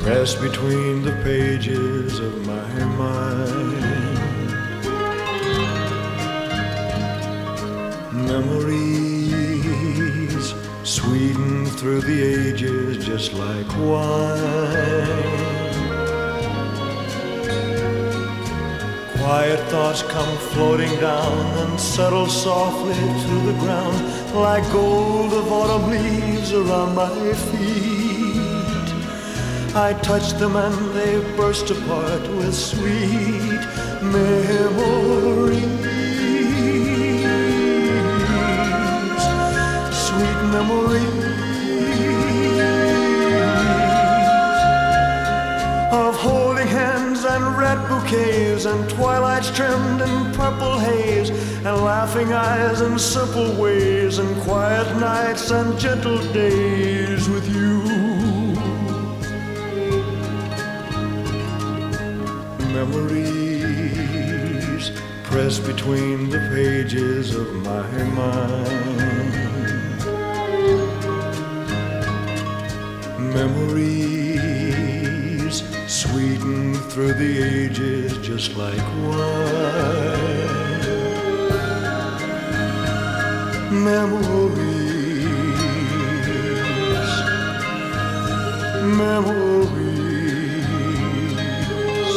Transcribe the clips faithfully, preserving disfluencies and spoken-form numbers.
press between the pages of my mind. Memories sweeten through the ages just like wine. Quiet thoughts come floating down and settle softly to the ground like gold of autumn leaves around my feet. I touch them and they burst apart with sweet memories. Sweet memories of holding hands and red bouquets and twilights trimmed in purple haze and laughing eyes and simple ways and quiet nights and gentle days with you. Memories press between the pages of my mind. Memories sweeten through the ages just like wine. Memories, memories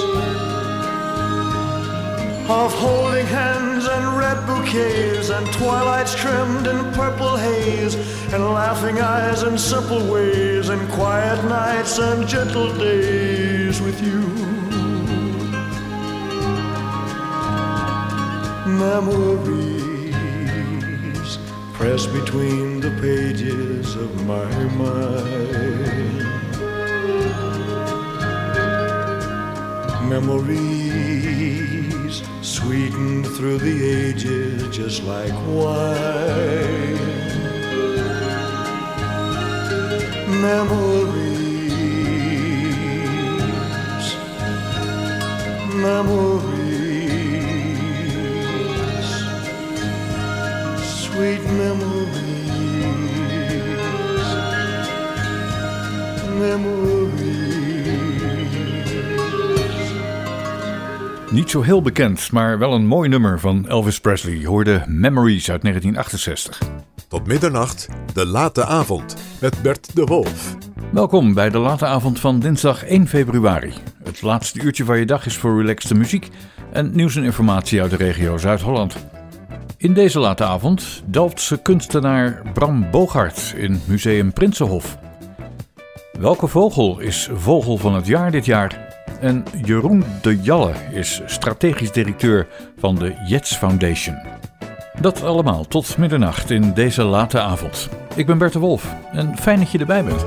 of holding hands and red bouquets and twilights trimmed in purple haze and laughing eyes and simple ways and quiet nights and gentle days with you. Memories press between the pages of my mind. Memories sweeten through the ages just like wine. Memories, memories, sweet memories, memories. Niet zo heel bekend, maar wel een mooi nummer van Elvis Presley. Je hoorde Memories uit negentien achtenzestig. Tot middernacht, de late avond, met Bert de Wolf. Welkom bij de late avond van dinsdag één februari. Het laatste uurtje van je dag is voor relaxte muziek en nieuws en informatie uit de regio Zuid-Holland. In deze late avond Delftse kunstenaar Bram Bogaert in Museum Prinsenhof. Welke vogel is vogel van het jaar dit jaar? En Jeroen de Jalle is strategisch directeur van de Jets Foundation. Dat allemaal tot middernacht in deze late avond. Ik ben Bert de Wolf en fijn dat je erbij bent.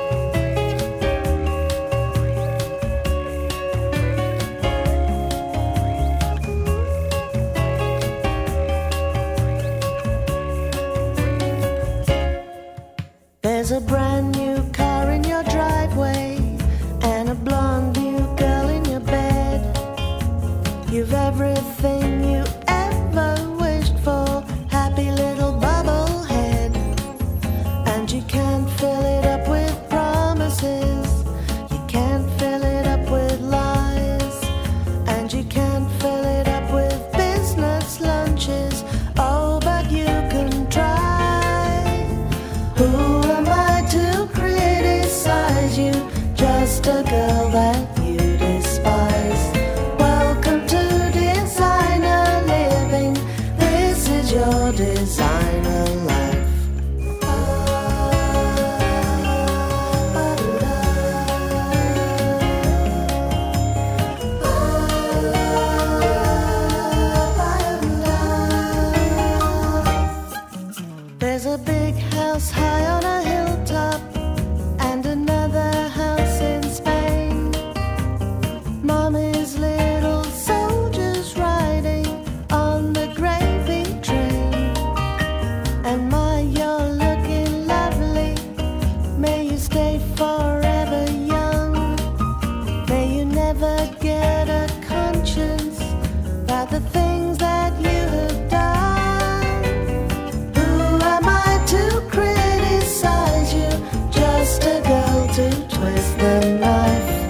There's a brand new car in your driveway and a blonde new girl in your bed. You've everything you ever wished for, happy little bubble head. And you can't fill it up with promises, you can't fill it up with lies, and you can't fill it up with business lunches. Oh, but you can try. Who am I to criticize you? Just a girl that you despise. Welcome to designer living. This is your designer life. There's a big house high on a hilltop and another house in Spain. Mommy's little soldiers riding on the gravy train. And my, you're looking lovely. May you stay forever young. May you never get a conscience about the things that you have done. Who am I to criticize you? Just a girl to twist the knife.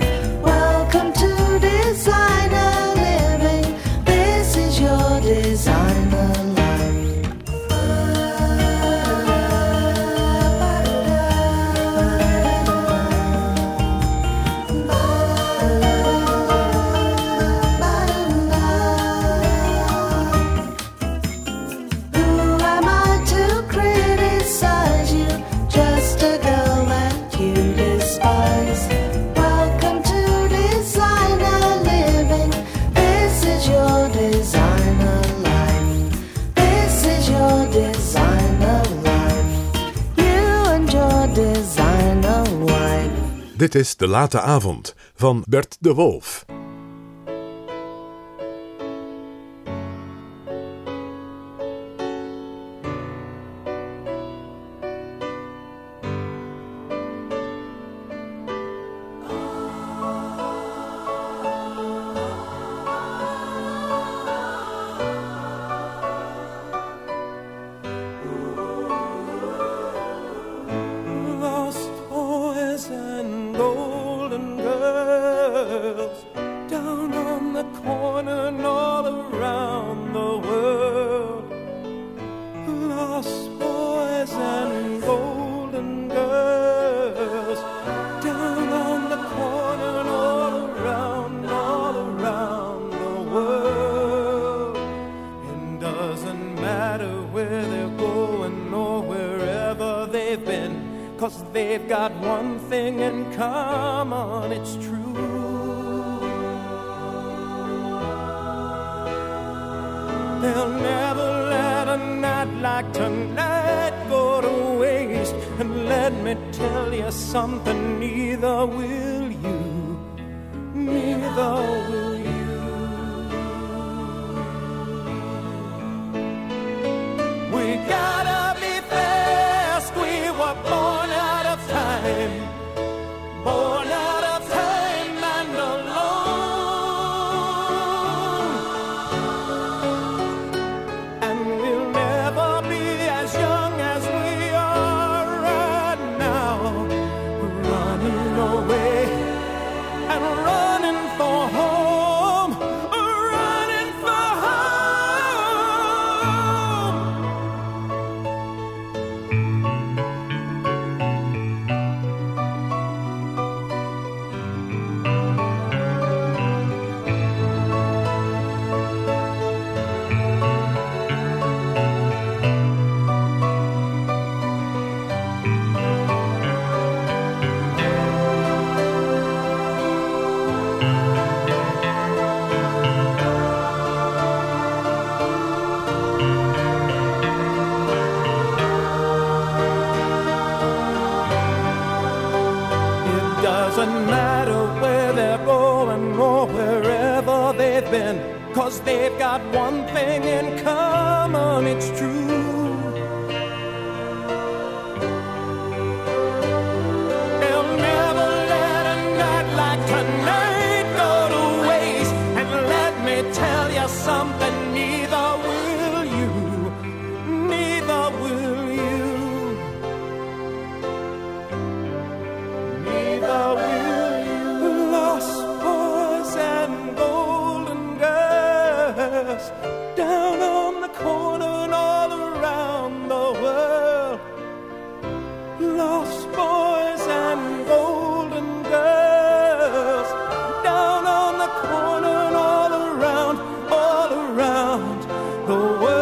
Dit is De Late Avond van Bert de Wolf. Cause they've got one thing in common, it's true. They'll never let a night like tonight go to waste. And let me tell you something, neither will you, neither will you, neither will you. Lost boys and golden girls down on the corner and all around the world. Lost boys and golden girls down on the corner and all around, all around the world.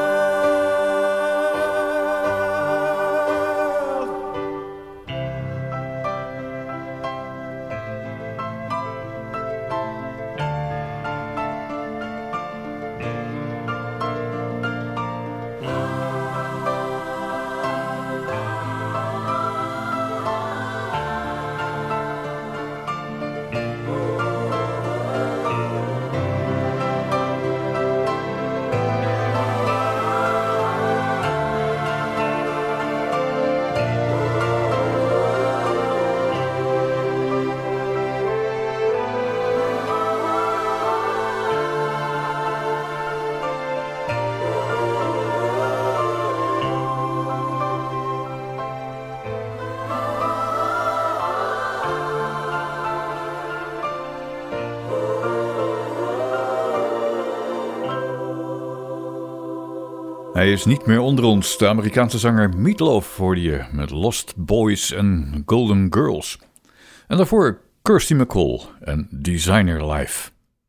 Hij is niet meer onder ons. De Amerikaanse zanger Meatloaf hoorde je met Lost Boys en Golden Girls. En daarvoor Kirsty MacColl en Designer Life.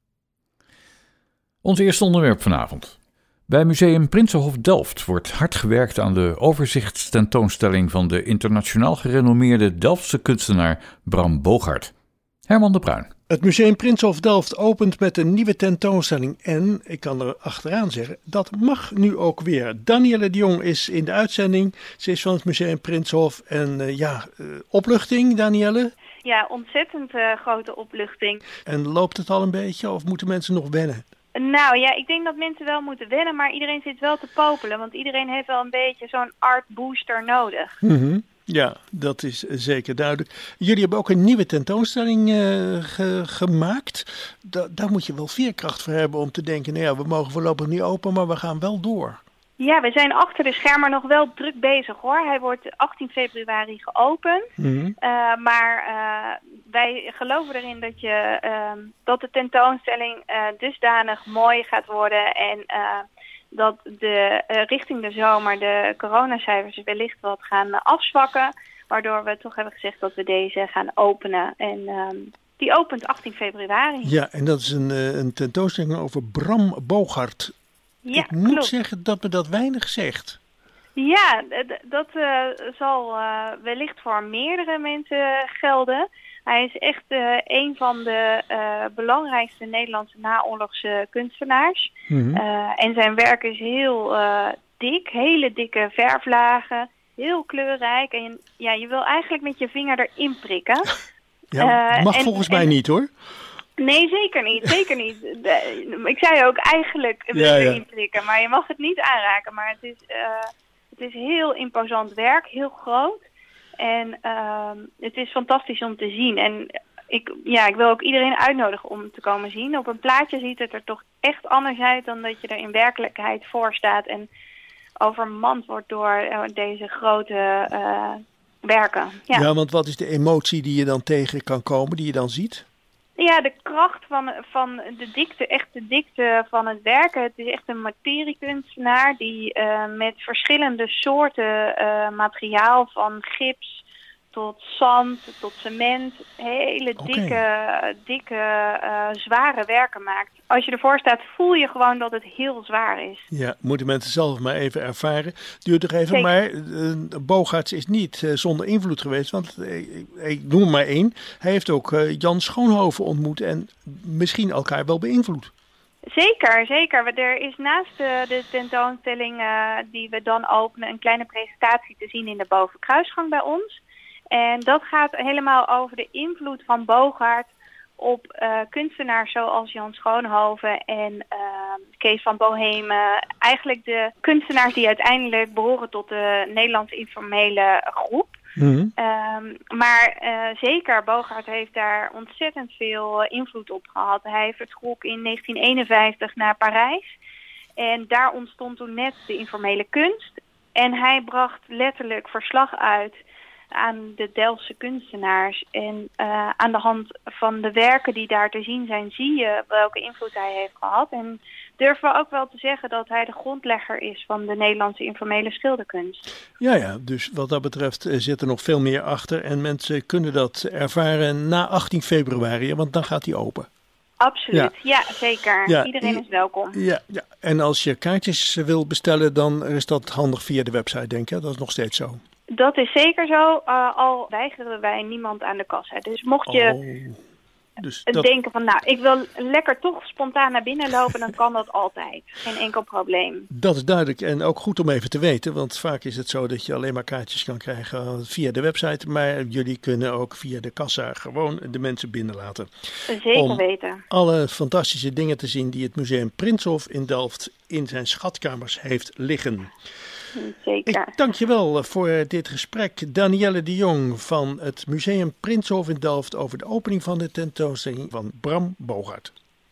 Ons eerste onderwerp vanavond. Bij Museum Prinsenhof Delft wordt hard gewerkt aan de overzichtstentoonstelling van de internationaal gerenommeerde Delftse kunstenaar Bram Bogaert. Herman de Bruin. Het Museum Prinsenhof Delft opent met een nieuwe tentoonstelling en, ik kan er achteraan zeggen, dat mag nu ook weer. Danielle de Jong is in de uitzending, ze is van het Museum Prinsenhof en uh, ja, uh, opluchting Danielle? ja, ontzettend uh, grote opluchting. En loopt het al een beetje of moeten mensen nog wennen? Nou ja, ik denk dat mensen wel moeten wennen, maar iedereen zit wel te popelen. Want iedereen heeft wel een beetje zo'n art booster nodig. Mm-hmm. Ja, dat is zeker duidelijk. Jullie hebben ook een nieuwe tentoonstelling uh, ge- gemaakt. Da- daar moet je wel veerkracht voor hebben om te denken, nou ja, we mogen voorlopig niet open, maar we gaan wel door. Ja, we zijn achter de schermen nog wel druk bezig hoor. Hij wordt achttien februari geopend. Mm-hmm. Uh, maar uh, wij geloven erin dat, je, uh, dat de tentoonstelling uh, dusdanig mooi gaat worden. En uh, dat de, uh, richting de zomer de coronacijfers wellicht wat gaan uh, afzwakken. Waardoor we toch hebben gezegd dat we deze gaan openen. En uh, die opent achttien februari. Ja, en dat is een, uh, een tentoonstelling over Bram Bogaert. Ja, ik moet klopt. zeggen dat me dat weinig zegt. Ja, d- dat uh, zal uh, wellicht voor meerdere mensen gelden. Hij is echt uh, een van de uh, belangrijkste Nederlandse naoorlogse kunstenaars. Mm-hmm. Uh, en zijn werk is heel uh, dik, hele dikke verflagen, heel kleurrijk. En ja, je wil eigenlijk met je vinger erin prikken. Ja, mag uh, en, volgens mij en, niet hoor. Nee, zeker niet. Zeker niet. De, ik zei ook eigenlijk wil je ja, ja. erin prikken, maar je mag het niet aanraken. Maar het is, uh, het is heel imposant werk, heel groot. En uh, het is fantastisch om te zien. En ik, ja, ik wil ook iedereen uitnodigen om te komen zien. Op een plaatje ziet het er toch echt anders uit dan dat je er in werkelijkheid voor staat. En overmand wordt door uh, deze grote uh, werken. Ja. ja, want wat is de emotie die je dan tegen kan komen, die je dan ziet? Ja, de kracht van, van de dikte, echt de dikte van het werken. Het is echt een materiekunstenaar die uh, met verschillende soorten uh, materiaal, van gips tot zand, tot cement, hele dikke, okay. dikke uh, zware werken maakt. Als je ervoor staat, voel je gewoon dat het heel zwaar is. Ja, moeten mensen zelf maar even ervaren. Duurt toch even, Zeker. maar uh, Bogaerts is niet uh, zonder invloed geweest, want uh, ik noem maar één. Hij heeft ook uh, Jan Schoonhoven ontmoet en misschien elkaar wel beïnvloed. Zeker, zeker. Er is naast de, de tentoonstelling uh, die we dan openen een kleine presentatie te zien in de bovenkruisgang bij ons. En dat gaat helemaal over de invloed van Bogaert op uh, kunstenaars zoals Jan Schoonhoven en uh, Kees van Bohemen. Eigenlijk de kunstenaars die uiteindelijk behoren tot de Nederlandse informele groep. Mm-hmm. Um, maar uh, zeker, Bogaert heeft daar ontzettend veel uh, invloed op gehad. Hij vertrok in negentien eenenvijftig naar Parijs. En daar ontstond toen net de informele kunst. En hij bracht letterlijk verslag uit aan de Delftse kunstenaars. En uh, aan de hand van de werken die daar te zien zijn, zie je welke invloed hij heeft gehad. En durven we ook wel te zeggen dat hij de grondlegger is van de Nederlandse informele schilderkunst. Ja, ja, dus wat dat betreft zit er nog veel meer achter. En mensen kunnen dat ervaren na achttien februari, want dan gaat hij open. Absoluut, ja, ja zeker. Ja, Iedereen is welkom. Ja, ja, en als je kaartjes wil bestellen, dan is dat handig via de website, denk ik. Dat is nog steeds zo. Dat is zeker zo, uh, al weigeren wij niemand aan de kassa. Dus mocht je oh, dus dat... denken van, nou, ik wil lekker toch spontaan naar binnen lopen, dan kan dat altijd. Geen enkel probleem. Dat is duidelijk en ook goed om even te weten, want vaak is het zo dat je alleen maar kaartjes kan krijgen via de website. Maar jullie kunnen ook via de kassa gewoon de mensen binnenlaten. Zeker om weten. Alle fantastische dingen te zien die het Museum Prinsenhof in Delft in zijn schatkamers heeft liggen. Zeker. Ik dank je wel voor dit gesprek. Danielle de Jong van het Museum Prinsenhof in Delft over de opening van de tentoonstelling van Bram Bogaert.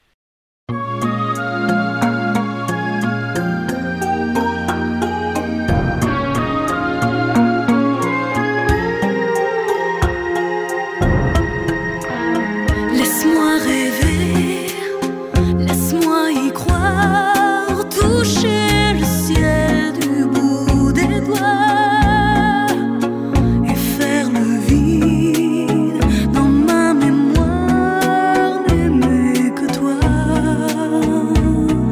Laisse-moi rêver, laisse-moi y croire, toucher le ciel du bout des doigts et faire le vide dans ma mémoire, n'aimer que toi.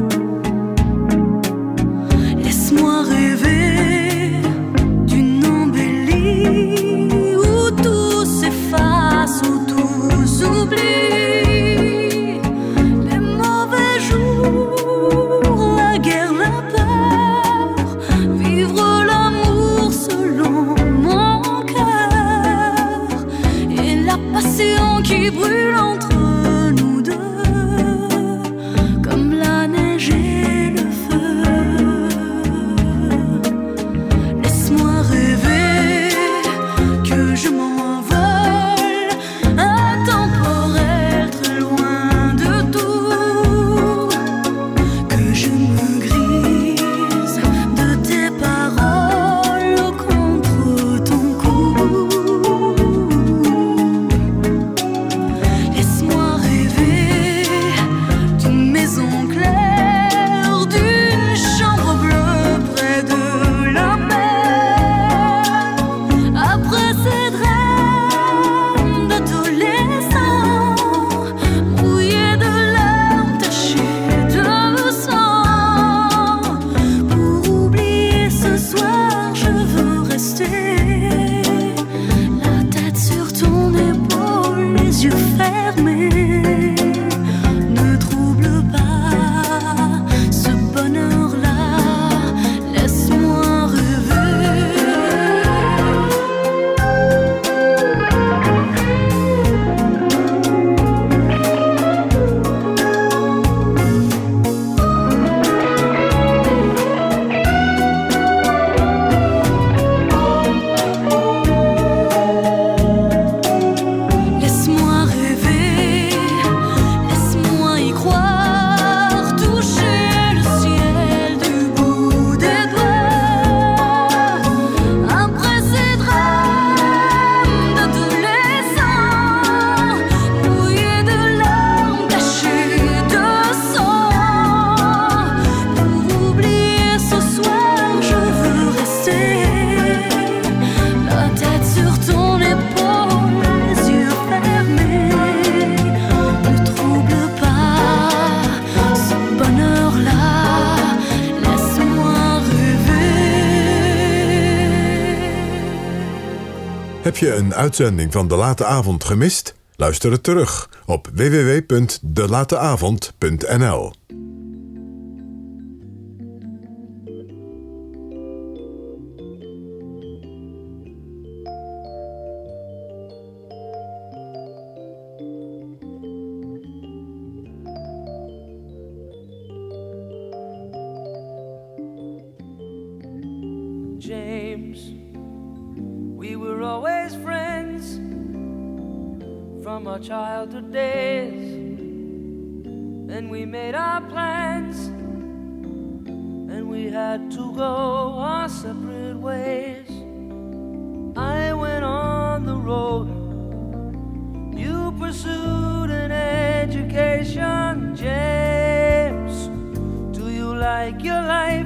qui brûle entre nous deux, comme la neige et le feu. Laisse-moi rêver que je m'envole, intemporel, très loin de tout, que je me grise de tes paroles contre ton cou. Laisse-moi rêver d'une maison claire, d'une chambre bleue près de la mer. Après ces drames d'adolescents, mouillés de larmes, tachés de sang, pour oublier ce soir, je veux rester, la tête sur ton épaule, les yeux fermés. Ne trouble pas ce bonheur-là, laisse-moi rêver. Laisse-moi rêver, laisse-moi y croire, toucher le ciel du bout des doigts. Après ces drames d'adolescents, mouillés de larmes, tachés de sang, pour oublier ce soir, je veux rester, la tête sur ton épaule, les yeux fermés. Ne trouble pas ce bonheur-là, laisse-moi rêver. Heb je een uitzending van De Late Avond gemist? Luister het terug op w w w punt de late avond punt n l. James, we were always friends from our childhood days, and we made our plans, and we had to go our separate ways. I went on the road, you pursued an education. James, do you like your life?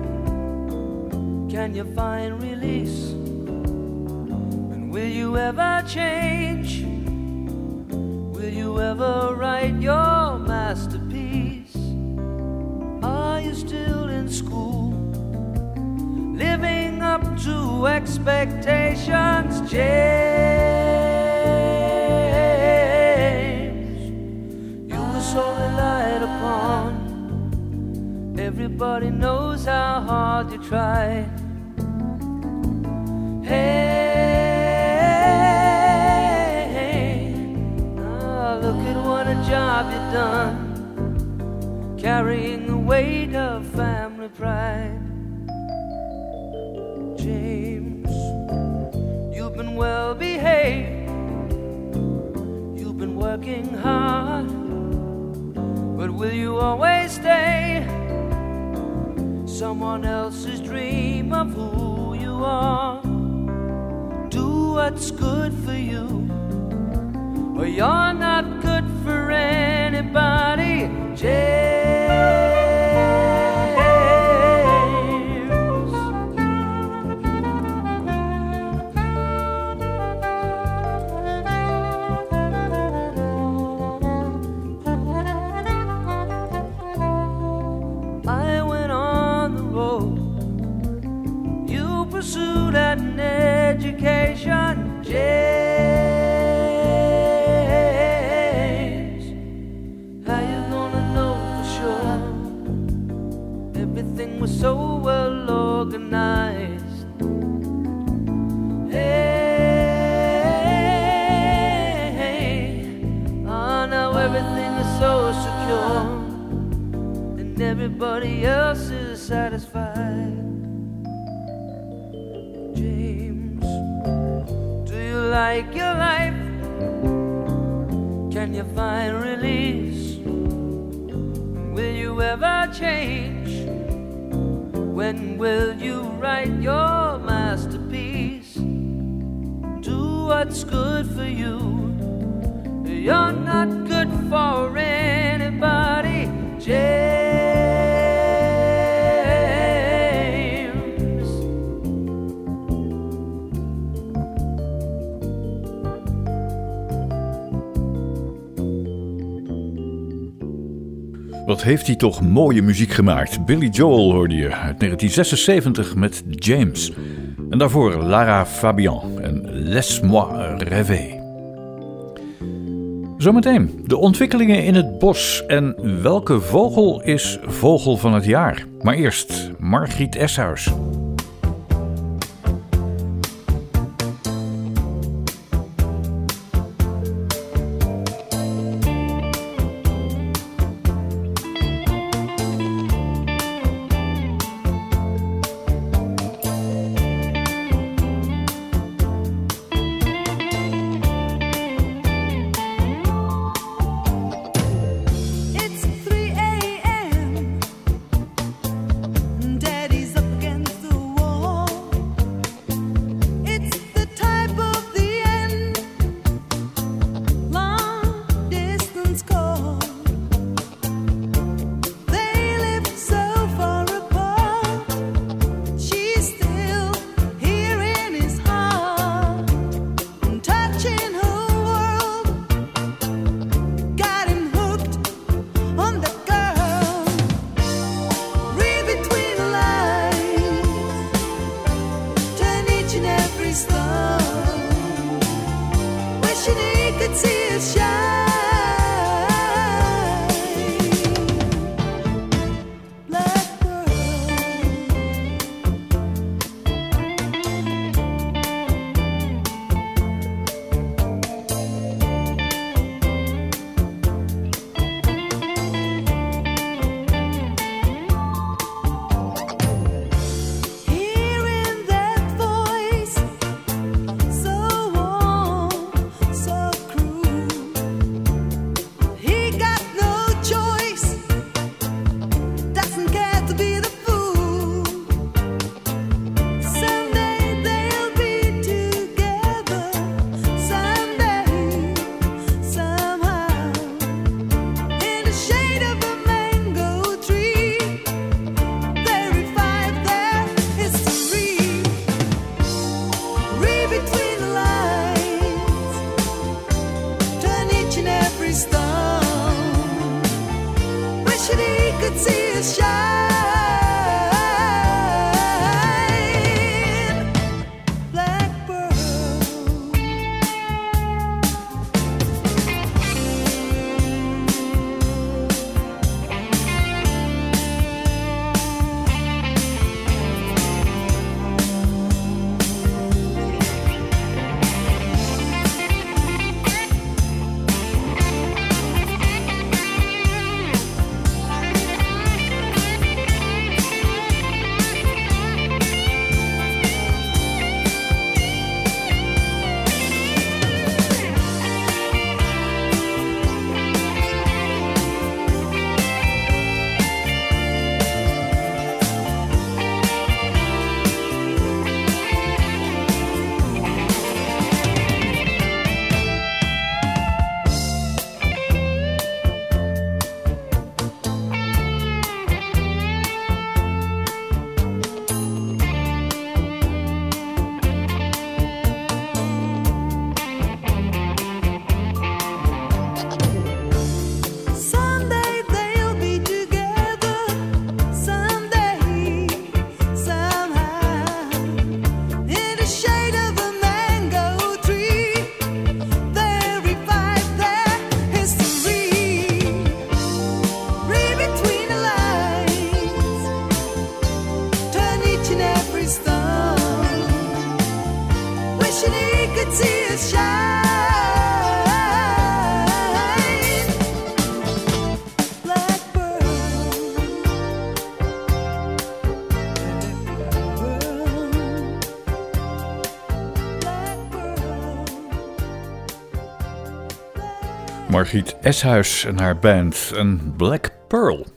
Can you find release? And will you ever change? Will you ever write your masterpiece? Are you still in school, living up to expectations? James, you were so relied upon. Everybody knows how hard you tried. Hey, now look at what a job you've done, carrying the weight of family pride. James, you've been well behaved, you've been working hard, but will you always stay someone else's dream of who you are? Do what's good for you, or you're not good for anybody. James, I went on the road, you pursued an education. James, everything is so secure, and everybody else is satisfied. James, do you like your life? Can you find release? Will you ever change? When will you write your masterpiece? Do what's good for you. You're not good for anybody, James. Wat heeft hij toch mooie muziek gemaakt. Billy Joel hoorde je uit negentien zesenzeventig met James. En daarvoor Lara Fabian en Laisse-moi rêver. Zometeen de ontwikkelingen in het bos en welke vogel is vogel van het jaar. Maar eerst Margriet Eshuis. Daddy's up against the wall. It's the type of the end, long distance call. They live so far apart. She's still here in his heart, touching her world. Got him hooked on the girl. Read between the lines, turn each and every star. Wishing he could see us shine. Blackbird. Hearing that voice, so warm, so cruel. He got no choice, doesn't care to be the fool. Someday they'll be together, someday, somehow. In the shade of a mango tree, they revive their history. Read between the lines, turn each and every stone. Wishing he could see us shine. Blackbird. Margriet Eshuis en haar band, een Black Pearl.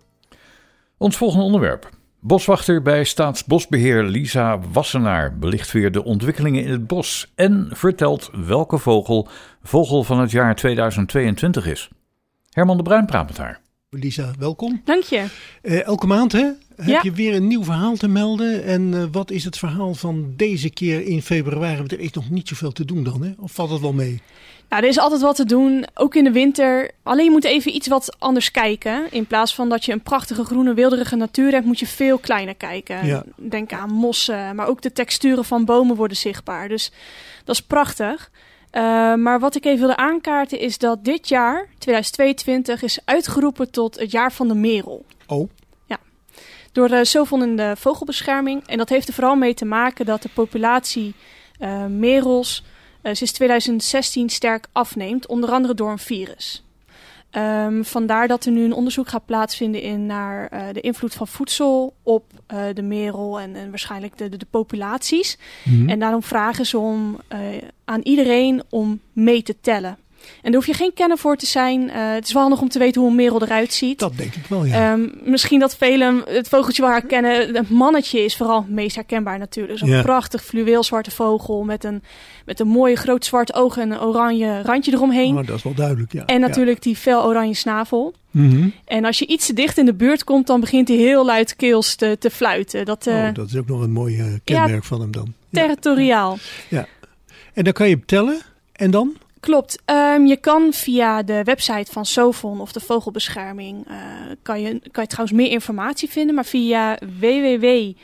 Ons volgende onderwerp. Boswachter bij Staatsbosbeheer Lisa Wassenaar belicht weer de ontwikkelingen in het bos en vertelt welke vogel vogel van het jaar tweeduizend tweeëntwintig is. Herman de Bruin praat met haar. Lisa, welkom. Dank je. Uh, elke maand hè, heb ja. je weer een nieuw verhaal te melden. En uh, wat is het verhaal van deze keer in februari? Want er is nog niet zoveel te doen dan, hè? Of valt het wel mee? Nou, er is altijd wat te doen, ook in de winter. Alleen je moet even iets wat anders kijken. In plaats van dat je een prachtige groene wilderige natuur hebt, moet je veel kleiner kijken. Ja. Denk aan mossen, maar ook de texturen van bomen worden zichtbaar. Dus dat is prachtig. Uh, maar wat ik even wilde aankaarten is dat dit jaar, tweeduizend tweeëntwintig, is uitgeroepen tot het jaar van de merel. Oh. Ja. Door uh, Sovon in de vogelbescherming. En dat heeft er vooral mee te maken dat de populatie uh, merels uh, sinds tweeduizend zestien sterk afneemt. Onder andere door een virus. Um, vandaar dat er nu een onderzoek gaat plaatsvinden in naar uh, de invloed van voedsel op uh, de merel en, en waarschijnlijk de, de, de populaties. Mm-hmm. En daarom vragen ze om, uh, aan iedereen om mee te tellen. En daar hoef je geen kenner voor te zijn. Uh, het is wel handig om te weten hoe een merel eruit ziet. Dat denk ik wel, ja. Um, misschien dat velen het vogeltje wel herkennen. Het mannetje is vooral het meest herkenbaar natuurlijk. Zo'n ja. prachtig fluweelzwarte vogel met een, met een mooie groot zwart oog en een oranje randje eromheen. Oh, dat is wel duidelijk, ja. En natuurlijk ja. die fel oranje snavel. Mm-hmm. En als je iets te dicht in de buurt komt, dan begint hij heel luidkeels te, te fluiten. Dat, uh, oh, dat is ook nog een mooi uh, kenmerk ja, van hem dan. Territoriaal. Ja. ja. En dan kan je tellen en dan? Klopt. Um, je kan via de website van Sovon of de Vogelbescherming, uh, kan, je, kan je trouwens meer informatie vinden. Maar via w w w punt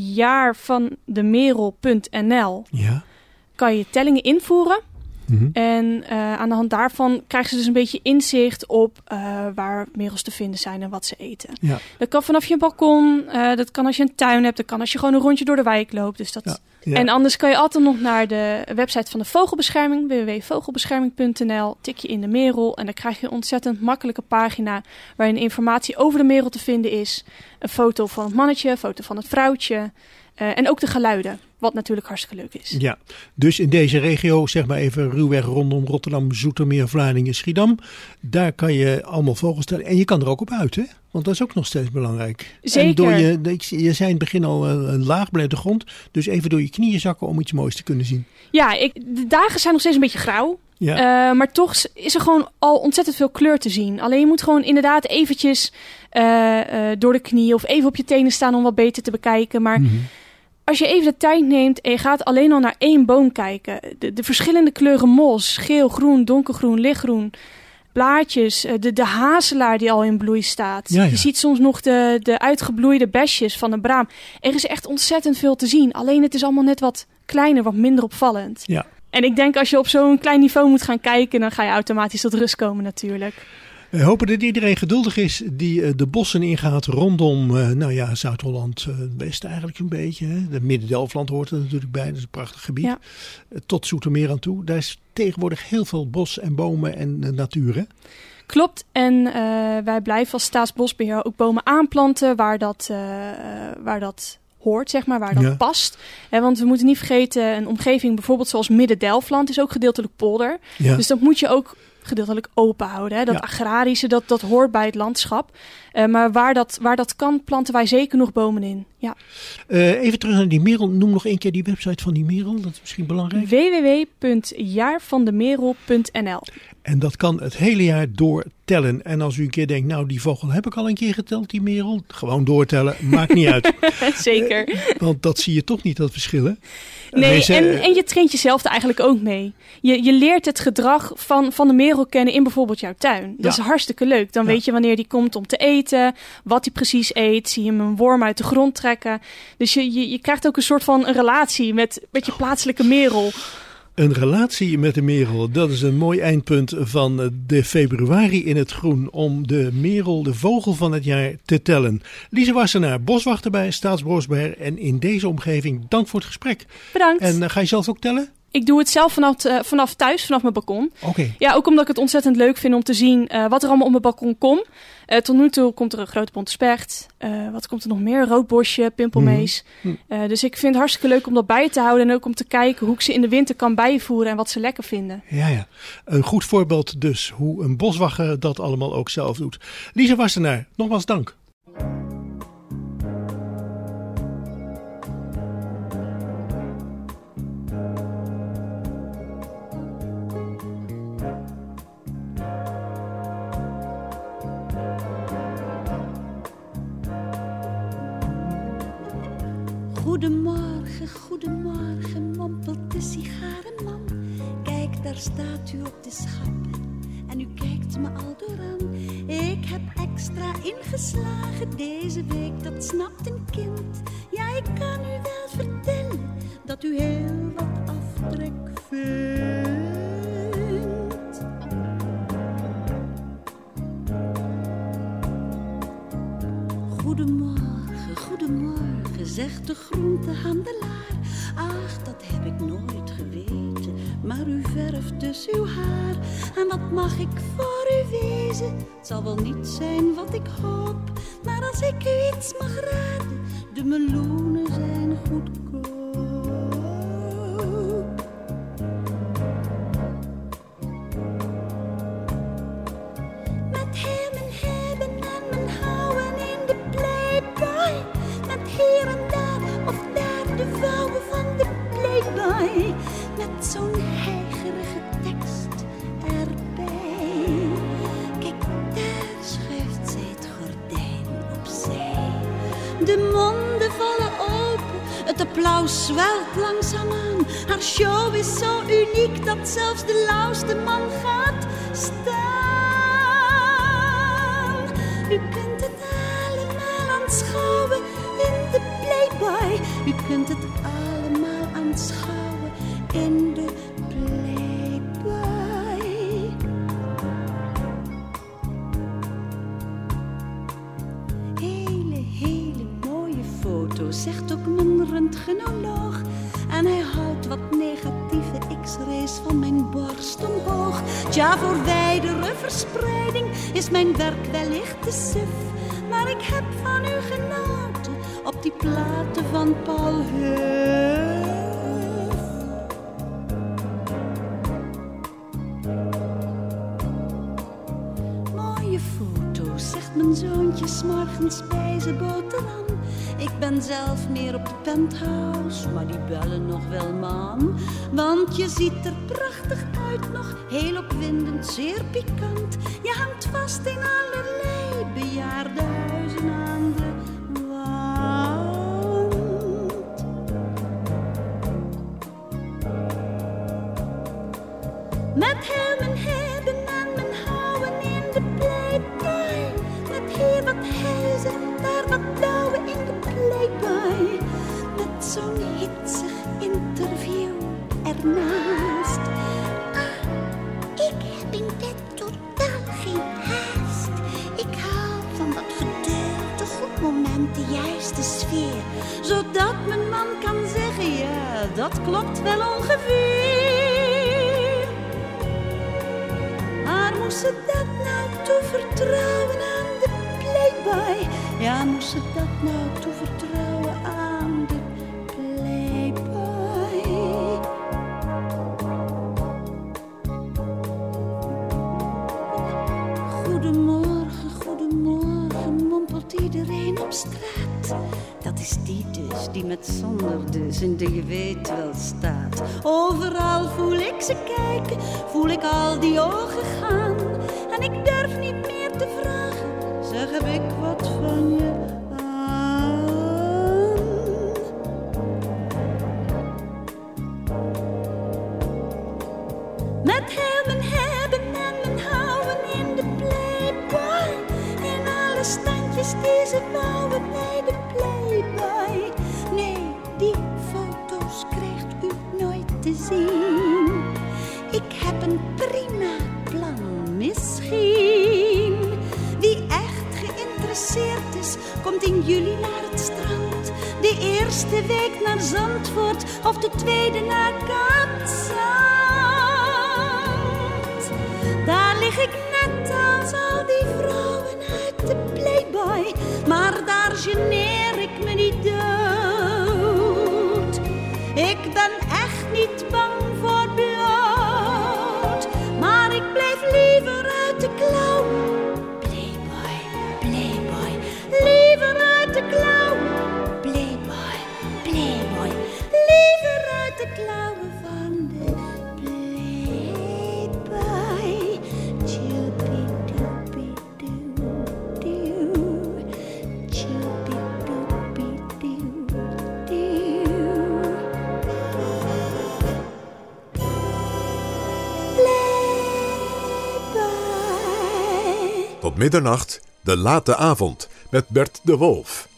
jaarvandemerel punt n l ja. kan je tellingen invoeren. Mm-hmm. En uh, aan de hand daarvan krijgen ze dus een beetje inzicht op uh, waar merels te vinden zijn en wat ze eten. Ja. Dat kan vanaf je balkon, uh, dat kan als je een tuin hebt, dat kan als je gewoon een rondje door de wijk loopt. Dus dat... Ja. Ja. En anders kan je altijd nog naar de website van de Vogelbescherming, w w w punt vogelbescherming punt n l, tik je in de merel en dan krijg je een ontzettend makkelijke pagina waarin informatie over de merel te vinden is. Een foto van het mannetje, een foto van het vrouwtje uh, en ook de geluiden, wat natuurlijk hartstikke leuk is. Ja, dus in deze regio, zeg maar even ruwweg rondom Rotterdam, Zoetermeer, Vlaardingen, Schiedam, daar kan je allemaal vogels tellen. En je kan er ook op uit, hè? Want dat is ook nog steeds belangrijk. Zeker. En door je, je zei in het begin al een laag blijft de grond. Dus even door je knieën zakken om iets moois te kunnen zien. Ja, ik, de dagen zijn nog steeds een beetje grauw. Ja. Uh, maar toch is er gewoon al ontzettend veel kleur te zien. Alleen je moet gewoon inderdaad eventjes uh, uh, door de knieën of even op je tenen staan om wat beter te bekijken. Maar mm-hmm. als je even de tijd neemt en je gaat alleen al naar één boom kijken. De, de verschillende kleuren mos, geel, groen, donkergroen, lichtgroen. Blaadjes, de, de hazelaar die al in bloei staat. Ja, ja. Je ziet soms nog de, de uitgebloeide besjes van de braam. Er is echt ontzettend veel te zien. Alleen het is allemaal net wat kleiner, wat minder opvallend. Ja. En ik denk als je op zo'n klein niveau moet gaan kijken, dan ga je automatisch tot rust komen natuurlijk. We hopen dat iedereen geduldig is die uh, de bossen ingaat rondom uh, nou ja, Zuid-Holland, uh, West eigenlijk een beetje. Hè. De Midden-Delfland hoort er natuurlijk bij, dat is een prachtig gebied. Ja. Uh, tot Zoetermeer aan toe. Daar is tegenwoordig heel veel bos en bomen en uh, natuur, hè? Klopt. En uh, wij blijven als Staatsbosbeheer ook bomen aanplanten waar dat, uh, waar dat hoort, zeg maar, waar dat ja. past. He, want we moeten niet vergeten, een omgeving bijvoorbeeld zoals Midden-Delfland is ook gedeeltelijk polder. Ja. Dus dat moet je ook gedeeltelijk open houden. Hè? Dat ja. agrarische, dat, dat hoort bij het landschap. Uh, maar waar dat, waar dat kan, planten wij zeker nog bomen in. Ja. Uh, even terug naar die merel. Noem nog één keer die website van die merel. Dat is misschien belangrijk. w w w punt jaarvandemerel punt n l. En dat kan het hele jaar door tellen. En als u een keer denkt, nou die vogel heb ik al een keer geteld, die merel. Gewoon doortellen, maakt niet uit. Zeker. Uh, want dat zie je toch niet, dat verschillen. Nee, Deze, en, en je traint jezelf er eigenlijk ook mee. Je, je leert het gedrag van, van de merel kennen in bijvoorbeeld jouw tuin. Dat ja. is hartstikke leuk. Dan ja. weet je wanneer die komt om te eten, wat hij precies eet. Zie je hem een worm uit de grond trekken. Dus je, je, je krijgt ook een soort van een relatie met, met je plaatselijke merel. Een relatie met de merel, dat is een mooi eindpunt van de februari in het groen om de merel, de vogel van het jaar, te tellen. Lisa Wassenaar, boswachter bij Staatsbosbeheer en in deze omgeving, dank voor het gesprek. Bedankt. En uh, ga je zelf ook tellen? Ik doe het zelf vanaf, uh, vanaf thuis, vanaf mijn balkon. Oké. Okay. Ja, ook omdat ik het ontzettend leuk vind om te zien uh, wat er allemaal op mijn balkon komt. Uh, tot nu toe komt er een grote bonte spert. Uh, wat komt er nog meer? Roodbosje, pimpelmees. Mm-hmm. Uh, dus ik vind het hartstikke leuk om dat bij te houden. En ook om te kijken hoe ik ze in de winter kan bijvoeren en wat ze lekker vinden. Ja, ja. Een goed voorbeeld dus hoe een boswachter dat allemaal ook zelf doet. Lisa Wassenaar, nogmaals dank. Goedemorgen, goedemorgen, mompelt de sigarenman. Kijk, daar staat u op de schappen en u kijkt me al door aan. Ik heb extra ingeslagen deze week, dat snapt een kind. Ja, ik kan u wel vertellen dat u heel wat aftrek vindt. Goedemorgen, goedemorgen, zegt de groentehandelaar. Ach, dat heb ik nooit geweten, maar u verft dus uw haar. En wat mag ik voor u wezen? Het zal wel niet zijn wat ik hoop, maar als ik u iets mag raden, de meloenen zijn goedkoop. Met heel mijn hebben en mijn houden in de Playboy, met hier en daar of daar de vouwen van de Playboy, met zo'n heigerige tekst erbij. Kijk, daar schuift zij het gordijn opzij. De monden vallen open, het applaus zwelt langzaamaan. Haar show is zo uniek dat zelfs de lauwste man gaat staan. U kunt het allemaal aanschouwen in de Playboy. U kunt het allemaal aanschouwen in de Playboy. Hele, hele mooie foto, zegt ook mijn röntgenoloog. En hij houdt wat negatieve x-rays van mijn borst omhoog. Tja, voor wijdere verspreiding is mijn werk wellicht te suf. Maar ik heb van u genoten op die platen van Paul Huff. Mooie foto, zegt mijn zoontje 's morgens bij zijn boterham. Ik ben zelf meer op de penthouse, maar die bellen nog wel man. Want je ziet er prachtig uit, nog heel opwindend, zeer pikant. Je hangt vast in allerlei bejaardenhuizen aan de wand. Met heel mijn hebben en mijn houden in de Playboy. Met hier wat huizen, daar wat douwen in de Playboy. Met zo'n hitsig interview ernaast. Ah, ik heb in bed totaal geen haast. Ik hou van dat geduld, de goed moment, de juiste sfeer. Zodat mijn man kan zeggen, ja, dat klopt wel ongeveer. Maar moest ze dat nou toevertrouwen aan de Playboy? Ja, moest ze dat nou toevertrouwen aan de Playboy? Goedemorgen, goedemorgen, mompelt iedereen op straat. Dat is die dus, die met zonder dus in de geweten wel staat. Overal voel ik ze kijken, voel ik al die ogen gaan. En ik durf niet meer te vragen, zeg heb ik wat van je aan? Met heel mijn hebben en mijn houden in de Playboy. In alle standjes die ze wouden bij de Playboy. Nee, die foto's krijgt u nooit te zien. Ik heb een prima plan, misschien. Wie echt geïnteresseerd is, komt in juli naar het strand. De eerste eerste week naar Zandvoort of de tweede naar Kaapstad. Daar lig ik net als al die vrouwen uit de Playboy, maar daar geneer ik me niet dood. Ik ben echt niet bang voor bloot, maar ik blijf liever uit de klauw. Playboy, Playboy, liever uit de klauw. Playboy, Playboy, liever uit de klauwen van de Playboy. Tjoepie-doepie-doe-doe, tjoepie-doepie-doe-doe. Playboy. Tot middernacht, de late avond met Bert de Wolf.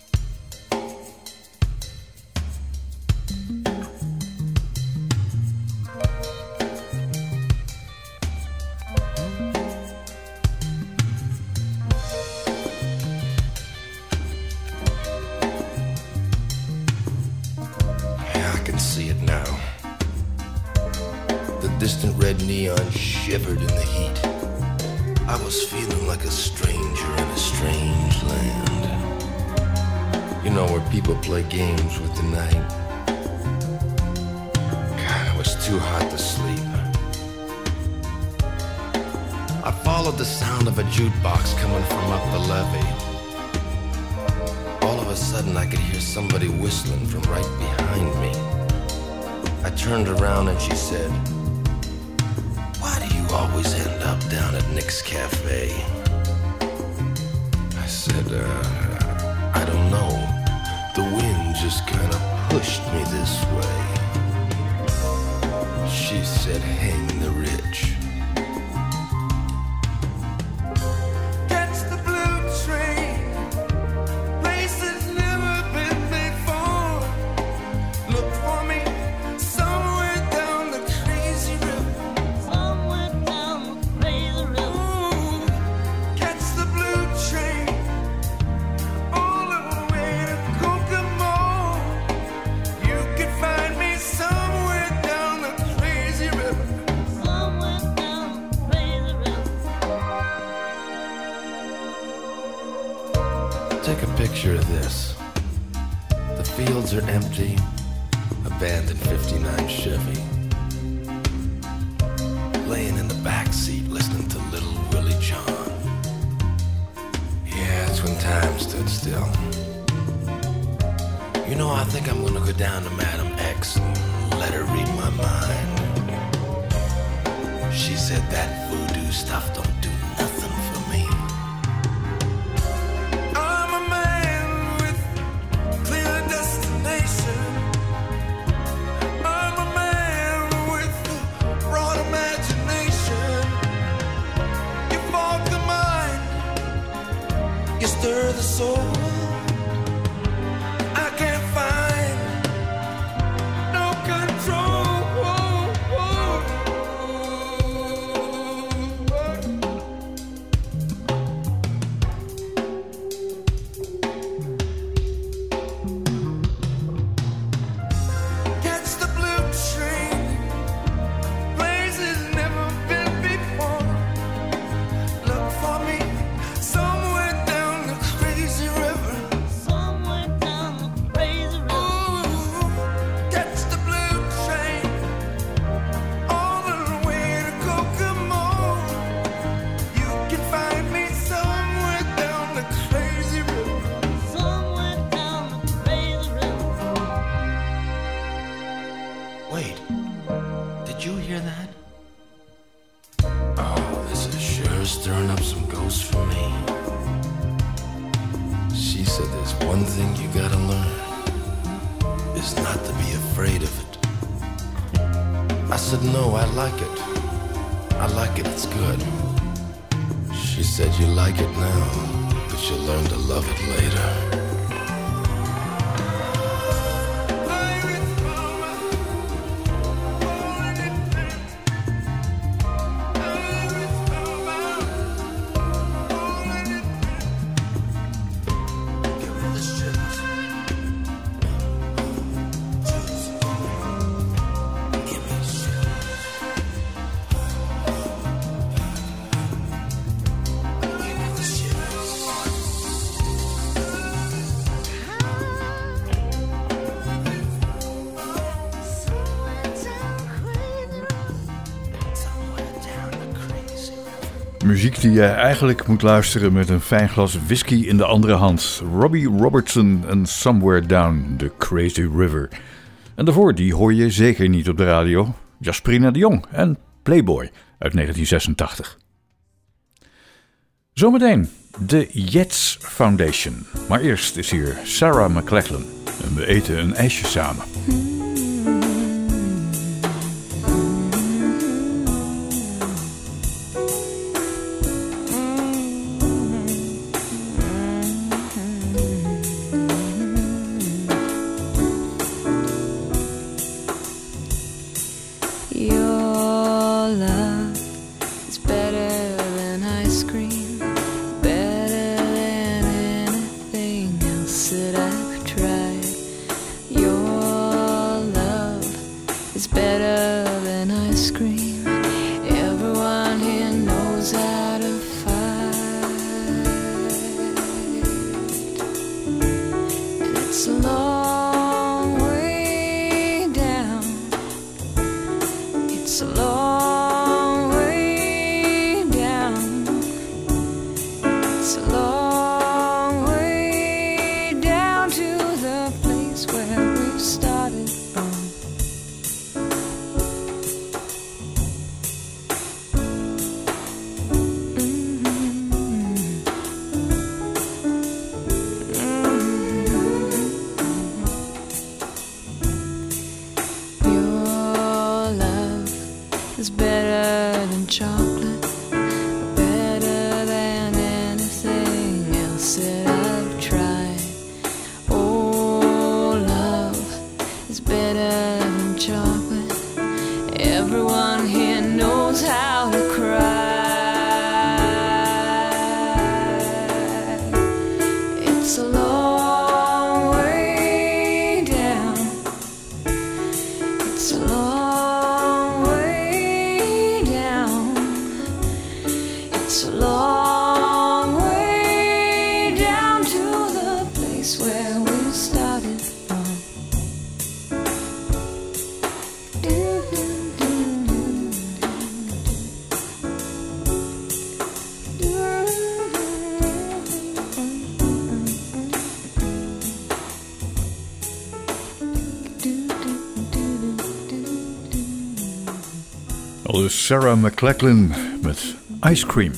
Yeah, I can see it now. The distant red neon shivered in the heat. I was feeling like a stranger in a strange land. You know, where people play games with the night. God, it was too hot to sleep. I followed the sound of a jukebox coming from up the levee. All of a sudden, I could hear somebody whistling from right behind me. I turned around and she said, "Why do you always end up down at Nick's Cafe?" I said, uh, I don't know. The wind just kind of pushed me this way. She said, "Hang the rich." Catch the blue train, places never been before. Look for me somewhere down the crazy river. Somewhere down the crazy river. Ooh, catch the blue train all the way to Kokomo. You can find me somewhere down the crazy river. Somewhere down the crazy river. Take a picture of this. The fields are empty. Abandoned fifty-nine Chevy. Laying in the back seat listening to Little Willie John. Yeah, it's when time stood still. You know, I think I'm gonna go down to Madam X and let her read my mind. She said that voodoo stuff don't do nothing for me. I'm a man with clear destination. I'm a man with a broad imagination. You fog the mind, you stir the soul. I can't find no control. Catch the blue train, places never been before. Look for me somewhere down the crazy river. Somewhere down the crazy river. Ooh, catch the blue train all the way to Kokomo. You can find me somewhere down the crazy river. Somewhere down the crazy river. Wait, did you hear that? Oh, this is sure stirring up some ghosts for me. She said there's one thing you gotta learn, is not to be afraid of it. I said, no, I like it. I like it, it's good. She said, you like it now, but you'll learn to love it later. muziek die je eigenlijk moet luisteren met een fijn glas whisky in de andere hand. Robbie Robertson en Somewhere Down the Crazy River. En daarvoor, die hoor je zeker niet op de radio. Jasperina de Jong en Playboy uit negentien zesentachtig. Zometeen de Yates Foundation. Maar eerst is hier Sarah McLachlan en we eten een ijsje samen. Dus Sarah McLachlan met Ice Cream.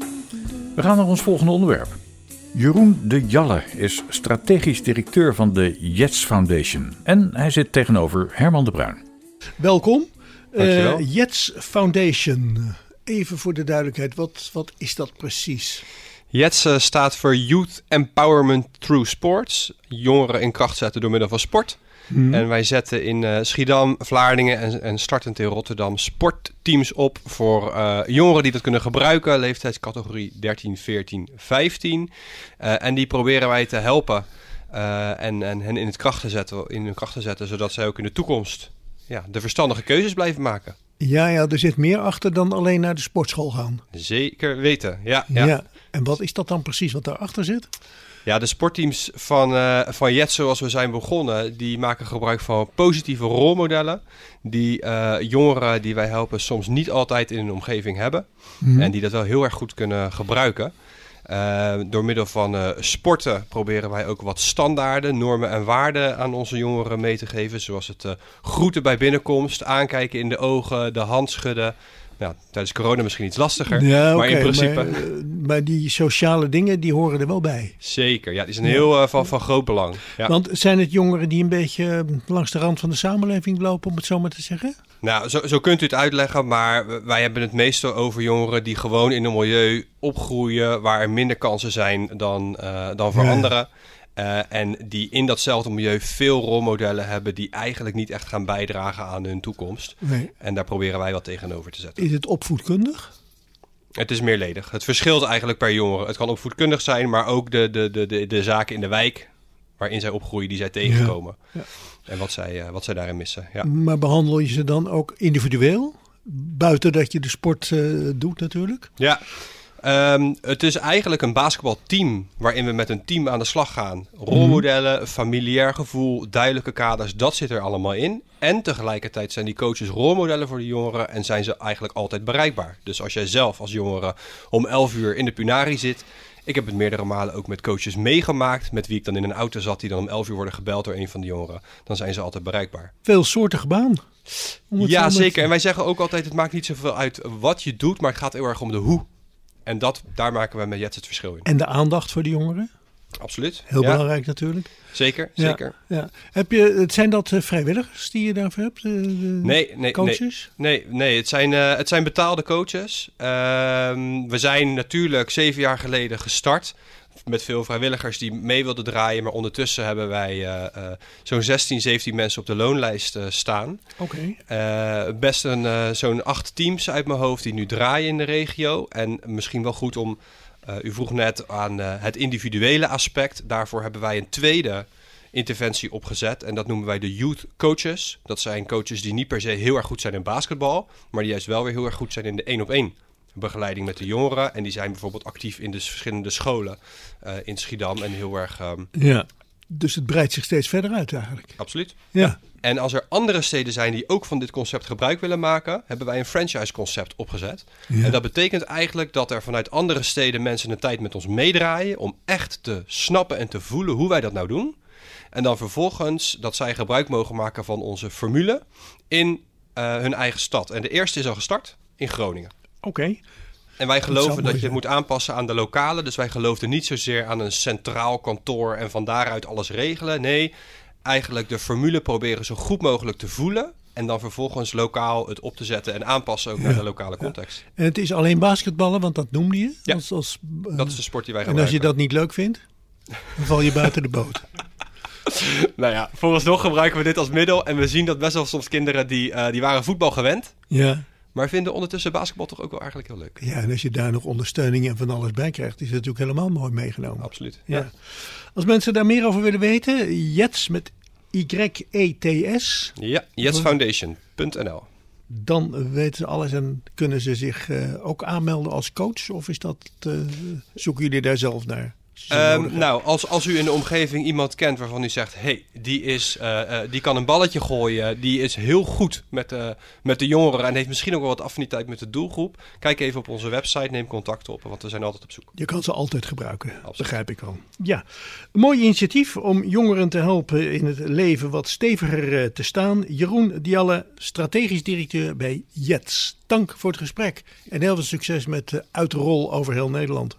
We gaan naar ons volgende onderwerp. Jeroen de Jalle is strategisch directeur van de Yates Foundation. En hij zit tegenover Herman de Bruin. Welkom. Dankjewel. Uh, Yates Foundation. Even voor de duidelijkheid, wat, wat is dat precies? Yates uh, staat voor Youth Empowerment Through Sports. Jongeren in kracht zetten door middel van sport. Hmm. En wij zetten in uh, Schiedam, Vlaardingen en, en startend in Rotterdam sportteams op voor uh, jongeren die dat kunnen gebruiken. Leeftijdscategorie dertien, veertien, vijftien. Uh, en die proberen wij te helpen uh, en, en hen in, het kracht te zetten, in hun kracht te zetten. Zodat zij ook in de toekomst ja, de verstandige keuzes blijven maken. Ja, ja, er zit meer achter dan alleen naar de sportschool gaan. Zeker weten, ja. ja. ja. En wat is dat dan precies wat daarachter zit? Ja, de sportteams van, uh, van Yates, zoals we zijn begonnen, die maken gebruik van positieve rolmodellen. Die uh, jongeren die wij helpen soms niet altijd in hun omgeving hebben. Mm-hmm. En die dat wel heel erg goed kunnen gebruiken. Uh, door middel van uh, sporten proberen wij ook wat standaarden, normen en waarden aan onze jongeren mee te geven. Zoals het uh, groeten bij binnenkomst, aankijken in de ogen, de hand schudden. Nou, tijdens corona misschien iets lastiger, ja, maar okay, in principe... Maar, uh, maar die sociale dingen, die horen er wel bij. Zeker, ja, die zijn heel uh, van, van groot belang. Ja. Want zijn het jongeren die een beetje langs de rand van de samenleving lopen, om het zo maar te zeggen? Nou, zo, zo kunt u het uitleggen, maar wij hebben het meestal over jongeren die gewoon in een milieu opgroeien waar er minder kansen zijn dan, uh, dan voor ja. anderen. Uh, en die in datzelfde milieu veel rolmodellen hebben die eigenlijk niet echt gaan bijdragen aan hun toekomst. Nee. En daar proberen wij wat tegenover te zetten. Is het opvoedkundig? Het is meerledig. Het verschilt eigenlijk per jongere. Het kan opvoedkundig zijn, maar ook de, de, de, de, de zaken in de wijk waarin zij opgroeien, die zij tegenkomen. Ja. Ja. En wat zij, uh, wat zij daarin missen. Ja. Maar behandel je ze dan ook individueel? Buiten dat je de sport uh, doet natuurlijk? Ja. Um, het is eigenlijk een basketbalteam waarin we met een team aan de slag gaan. Rolmodellen, familiair gevoel, duidelijke kaders, dat zit er allemaal in. En tegelijkertijd zijn die coaches rolmodellen voor de jongeren en zijn ze eigenlijk altijd bereikbaar. Dus als jij zelf als jongere om elf uur in de Punari zit... Ik heb het meerdere malen ook met coaches meegemaakt... met wie ik dan in een auto zat, die dan om elf uur worden gebeld door een van de jongeren. Dan zijn ze altijd bereikbaar. Veelsoortige baan. Ja, zeker. Met... En wij zeggen ook altijd, het maakt niet zoveel uit wat je doet... maar het gaat heel erg om de hoe. En dat, daar maken we met Jets het verschil in. En de aandacht voor de jongeren? Absoluut. Heel ja. belangrijk natuurlijk. Zeker, ja, zeker. Ja. Heb je, zijn dat uh, vrijwilligers die je daarvoor hebt? De, de nee, nee, coaches? Nee, nee, nee het, zijn, uh, het zijn betaalde coaches. Uh, we zijn natuurlijk zeven jaar geleden gestart... met veel vrijwilligers die mee wilden draaien. Maar ondertussen hebben wij uh, uh, zo'n zestien, zeventien mensen op de loonlijst uh, staan. Oké. Okay. Uh, best een, uh, zo'n acht teams uit mijn hoofd die nu draaien in de regio. En misschien wel goed om... Uh, u vroeg net aan uh, het individuele aspect. Daarvoor hebben wij een tweede interventie opgezet. En dat noemen wij de youth coaches. Dat zijn coaches die niet per se heel erg goed zijn in basketbal. Maar die juist wel weer heel erg goed zijn in de één op één begeleiding met de jongeren. En die zijn bijvoorbeeld actief in de verschillende scholen uh, in Schiedam. En heel erg... Um... Ja, dus het breidt zich steeds verder uit eigenlijk. Absoluut. Ja. En als er andere steden zijn die ook van dit concept gebruik willen maken... hebben wij een franchise-concept opgezet. Ja. En dat betekent eigenlijk dat er vanuit andere steden mensen een tijd met ons meedraaien... om echt te snappen en te voelen hoe wij dat nou doen. En dan vervolgens dat zij gebruik mogen maken van onze formule in uh, hun eigen stad. En de eerste is al gestart in Groningen. Oké. Okay. En wij geloven dat, dat je zijn. het moet aanpassen aan de lokale. Dus wij geloofden niet zozeer aan een centraal kantoor en van daaruit alles regelen. Nee, eigenlijk de formule proberen zo goed mogelijk te voelen. En dan vervolgens lokaal het op te zetten en aanpassen ook ja. naar de lokale context. Ja. En het is alleen basketballen, want dat noemde je? Ja, als, als, uh, dat is de sport die wij gebruiken. gebruiken. En als je dat niet leuk vindt, dan val je buiten de boot. Nou ja, vooralsnog gebruiken we dit als middel. En we zien dat best wel soms kinderen die, uh, die waren voetbal gewend. Ja. Maar vinden ondertussen basketbal toch ook wel eigenlijk heel leuk. Ja, en als je daar nog ondersteuning en van alles bij krijgt, is het natuurlijk helemaal mooi meegenomen. Absoluut. Ja. Ja. Als mensen daar meer over willen weten, Jets met Y E T S. Ja, jets foundation punt n l. Dan weten ze alles en kunnen ze zich uh, ook aanmelden als coach? Of is dat, uh, zoeken jullie daar zelf naar? Um, nou, als, als u in de omgeving iemand kent waarvan u zegt... hé, hey, die, is, uh, uh, die kan een balletje gooien... die is heel goed met, uh, met de jongeren... en heeft misschien ook wel wat affiniteit met de doelgroep... kijk even op onze website, neem contact op... want we zijn altijd op zoek. Je kan ze altijd gebruiken, Absoluut. Begrijp ik al. Ja, een mooi initiatief om jongeren te helpen... in het leven wat steviger uh, te staan. Jeroen Dialle, strategisch directeur bij Jets. Dank voor het gesprek en heel veel succes met de uitrol over heel Nederland.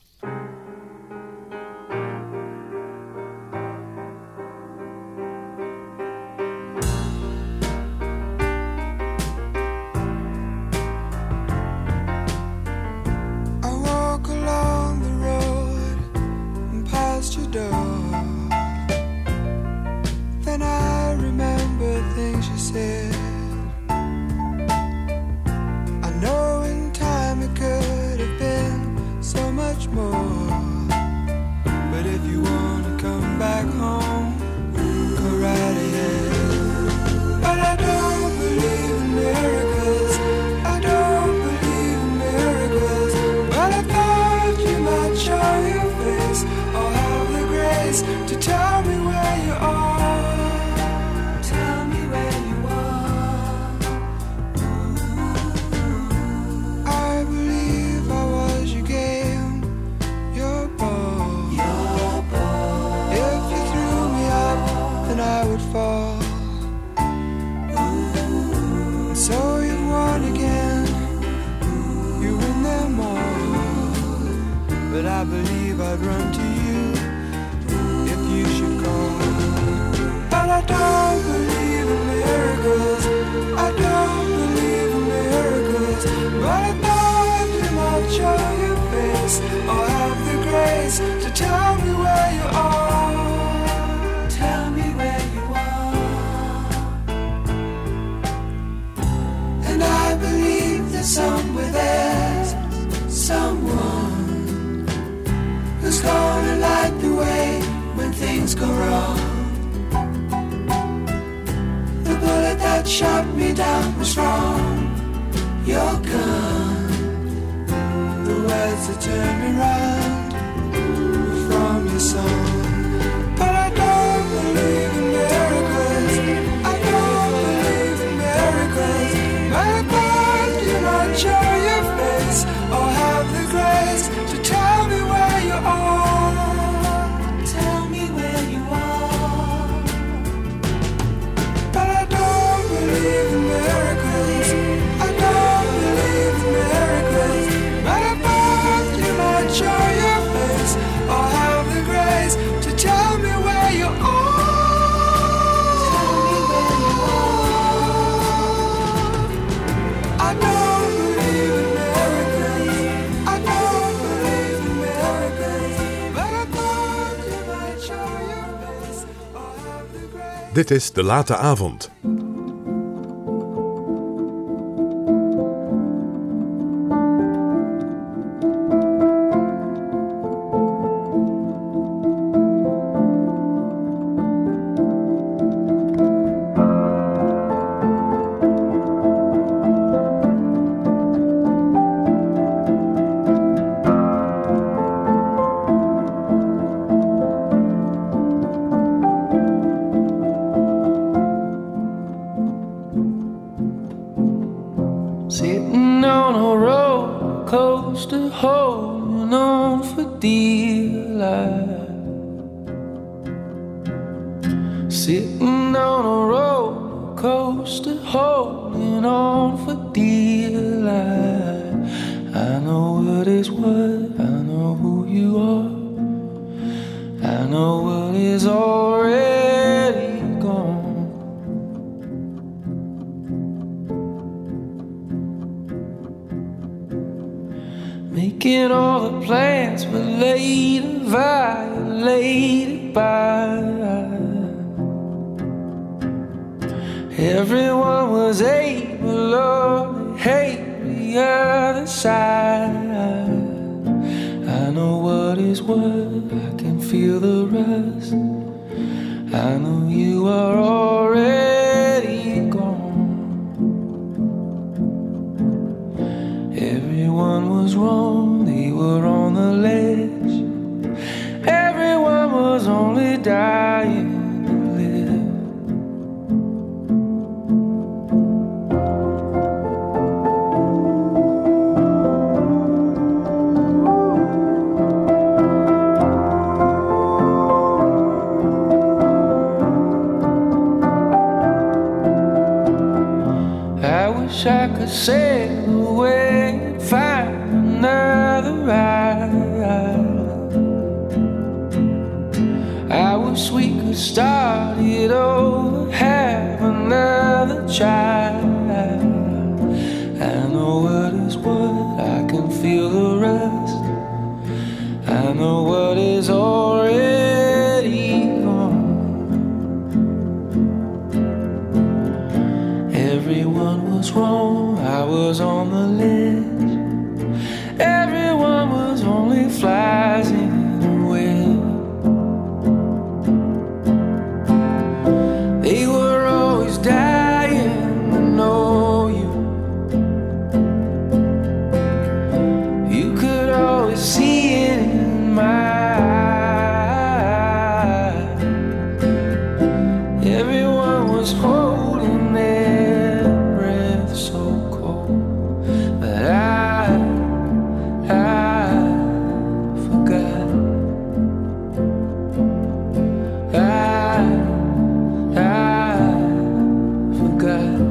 Shot me down was wrong. You're gone. The way words that turn me round from your song. But I don't believe in miracles. I don't believe in miracles. But you might show your face or have the grace to tell me where you are. Tell me where you are. But I don't believe in miracles. I don't believe in miracles. But above you might show your face or have the grace to tell me where you are. Tell me where you are. I don't believe in miracles. I don't believe in miracles. But above you might show your face or have the grace. Dit is De Late Avond. Sitting on a roller coaster, holding on for dear life. Sitting on a roller coaster, holding on for dear life. I know what is what, I know who you are. I know what is already gone. Making all the plans, but later violated by. Everyone was able to hate the other side. I know what is what, I can feel the rust. I know you are already gone. Everyone was wrong, they were on the ledge. Everyone was only dying to live. I wish I could sail away and find another ride. I wish we could start it over, have another child. I know what is what, I can feel the rust. I know what is already gone. Everyone was wrong, I was on the ledge. Everyone was only flies in the wind. They were always dying to know you. You could always see it in my eyes. Everyone was holding their breath so cold, but I, I forgot. I, I forgot.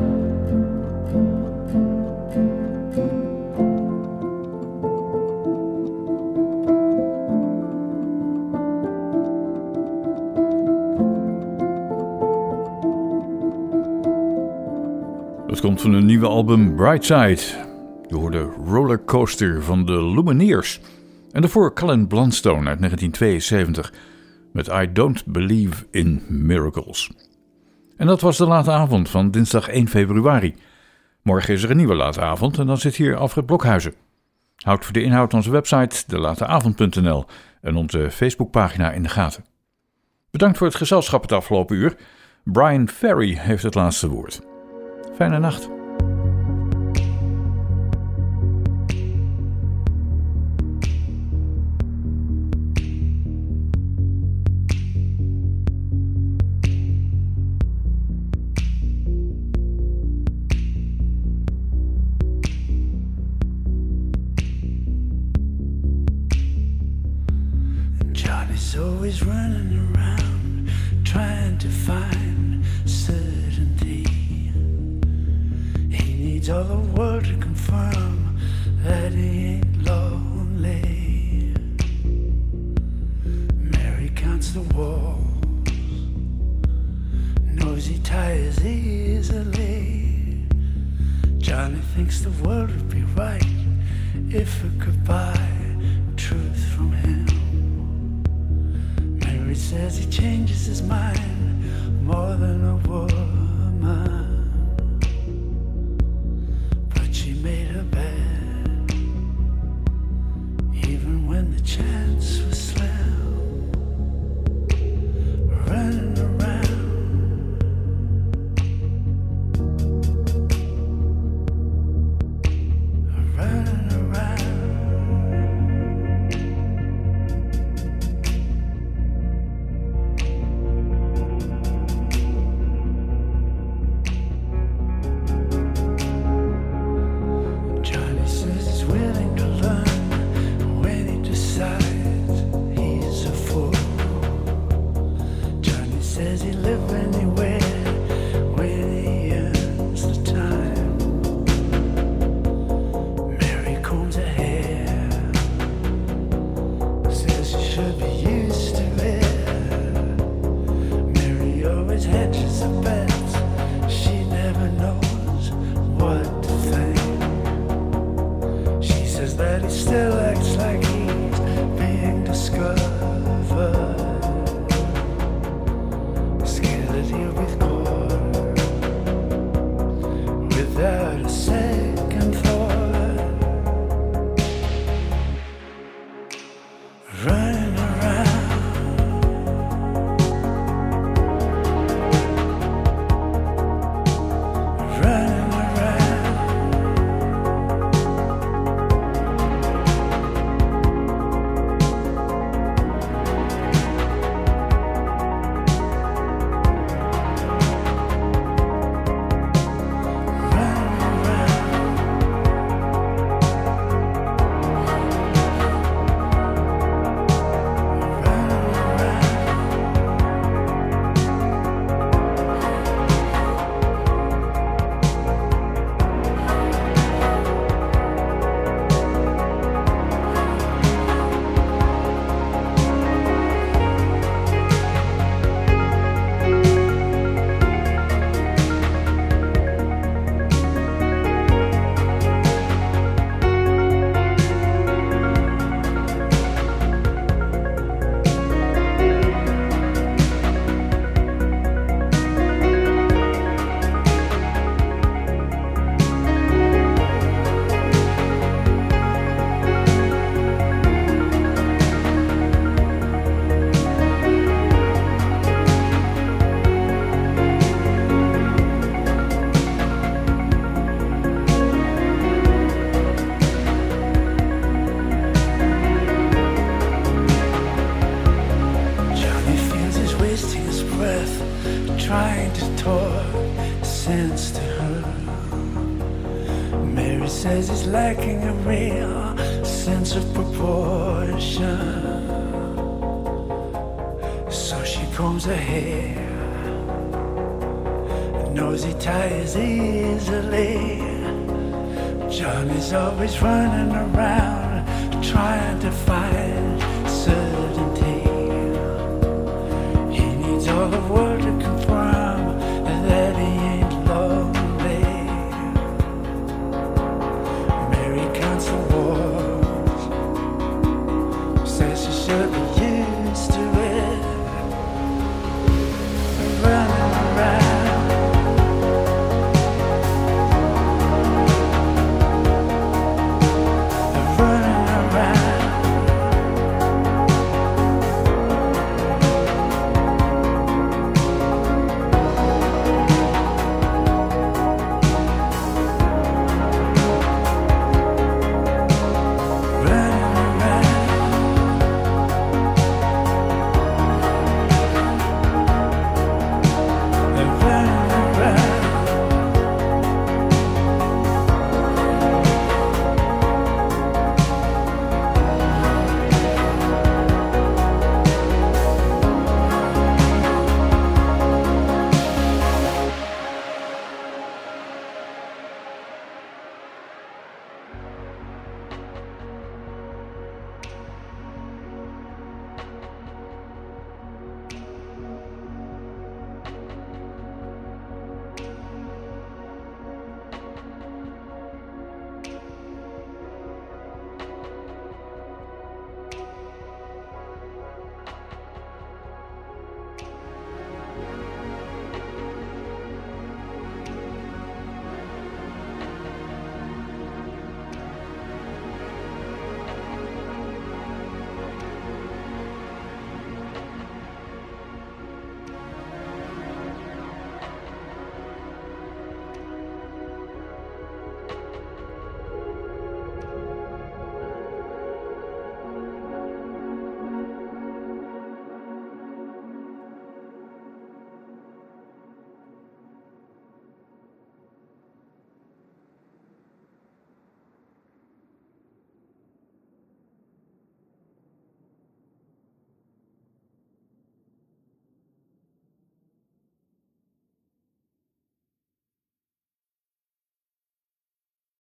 Dat komt van hun nieuwe album Brightside. Je hoorde Rollercoaster van de Lumineers. En daarvoor Cullen Blunstone uit negentien tweeënzeventig met I Don't Believe in Miracles. En dat was de late avond van dinsdag één februari. Morgen is er een nieuwe late avond en dan zit hier Alfred Blokhuizen. Houd voor de inhoud onze website de late avond punt n l en onze Facebookpagina in de gaten. Bedankt voor het gezelschap het afgelopen uur. Brian Ferry heeft het laatste woord. Fijne nacht. He's always running around trying to find certainty. He needs all the world to confirm that he ain't lonely. Mary counts the walls, knows he tires easily. Johnny thinks the world would be right if it could buy truth from him. Mary says he changes his mind more than a woman, but she made her bed even when the chance was slim. Running around, running around. Johnny says he's willing to learn when he decides he's a fool. Johnny says he'll live anywhere when he earns the time. Mary combs her hair, says she should be used to it. Mary always hedges her bets, she never knows what to think. She says that he still acts like he's being discovered, scared that he'll be caught without a second thought. Running around, running around. Johnny feels he's wasting his breath, trying to talk sense to her. Mary says he's lacking a real sense of proportion, so she combs her hair, knows he tires easily. Johnny's always running around trying to find certainty. He needs all the world to confirm that he ain't lonely. Mary counts the walls, says she should be